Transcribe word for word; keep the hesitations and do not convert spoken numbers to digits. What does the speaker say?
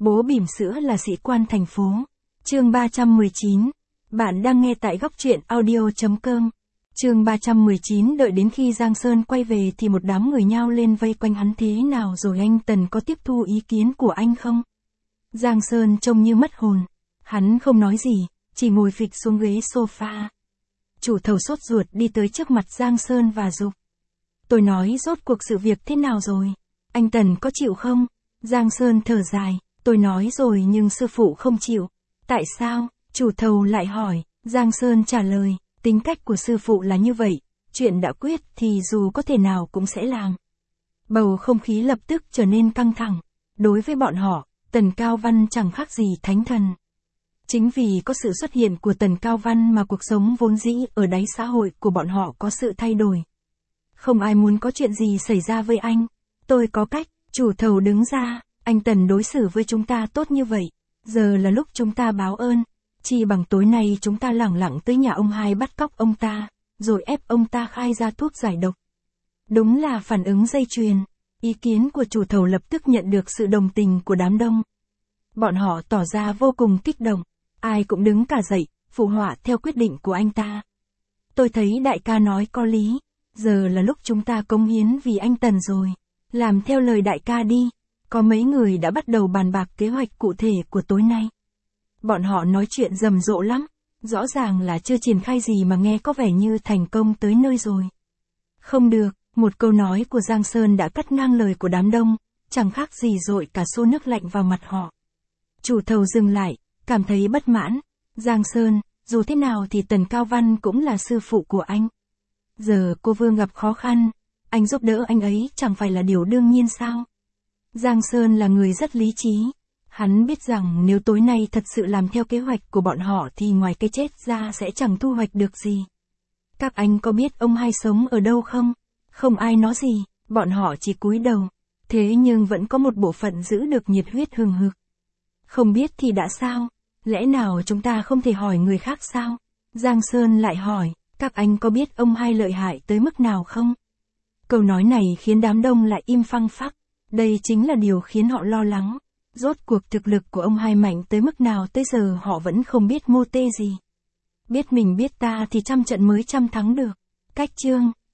Bố bỉm sữa là sĩ quan thành phố. Chương ba trăm mười chín. Bạn đang nghe tại góc truyện audio chấm com. Chương ba trăm mười chín. Đợi đến khi Giang Sơn quay về thì một đám người nhao lên vây quanh hắn. Thế nào rồi anh Tần, có tiếp thu ý kiến của anh không? Giang Sơn trông như mất hồn. Hắn không nói gì, chỉ ngồi phịch xuống ghế sofa. Chủ thầu sốt ruột đi tới trước mặt Giang Sơn và giục. Tôi nói rốt cuộc sự việc thế nào rồi? Anh Tần có chịu không? Giang Sơn thở dài. Tôi nói rồi nhưng sư phụ không chịu. Tại sao? Chủ thầu lại hỏi. Giang Sơn trả lời. Tính cách của sư phụ là như vậy. Chuyện đã quyết thì dù có thể nào cũng sẽ làm. Bầu không khí lập tức trở nên căng thẳng. Đối với bọn họ, Tần Cao Văn chẳng khác gì thánh thần. Chính vì có sự xuất hiện của Tần Cao Văn mà cuộc sống vốn dĩ ở đáy xã hội của bọn họ có sự thay đổi. Không ai muốn có chuyện gì xảy ra với anh. Tôi có cách. Chủ thầu đứng ra. Anh Tần đối xử với chúng ta tốt như vậy. Giờ là lúc chúng ta báo ơn. Chỉ bằng tối nay chúng ta lẳng lặng tới nhà ông hai bắt cóc ông ta, rồi ép ông ta khai ra thuốc giải độc. Đúng là phản ứng dây chuyền. Ý kiến của chủ thầu lập tức nhận được sự đồng tình của đám đông. Bọn họ tỏ ra vô cùng kích động. Ai cũng đứng cả dậy, phụ họa theo quyết định của anh ta. Tôi thấy đại ca nói có lý. Giờ là lúc chúng ta cống hiến vì anh Tần rồi. Làm theo lời đại ca đi. Có mấy người đã bắt đầu bàn bạc kế hoạch cụ thể của tối nay. Bọn họ nói chuyện rầm rộ lắm. Rõ ràng là chưa triển khai gì mà nghe có vẻ như thành công tới nơi rồi. Không được, một câu nói của Giang Sơn đã cắt ngang lời của đám đông, chẳng khác gì dội cả xô nước lạnh vào mặt họ. Chủ thầu dừng lại, cảm thấy bất mãn. Giang Sơn, dù thế nào thì Tần Cao Văn cũng là sư phụ của anh. Giờ cô Vương gặp khó khăn, anh giúp đỡ anh ấy chẳng phải là điều đương nhiên sao? Giang Sơn là người rất lý trí. Hắn biết rằng nếu tối nay thật sự làm theo kế hoạch của bọn họ thì ngoài cái chết ra sẽ chẳng thu hoạch được gì. Các anh có biết ông hai sống ở đâu không? Không ai nói gì, bọn họ chỉ cúi đầu. Thế nhưng vẫn có một bộ phận giữ được nhiệt huyết hừng hực. Không biết thì đã sao? Lẽ nào chúng ta không thể hỏi người khác sao? Giang Sơn lại hỏi, các anh có biết ông hai lợi hại tới mức nào không? Câu nói này khiến đám đông lại im phăng phắc. Đây chính là điều khiến họ lo lắng. Rốt cuộc thực lực của ông hai mạnh tới mức nào tới giờ họ vẫn không biết mô tê gì. Biết mình biết ta thì trăm trận mới trăm thắng được. Cách chương.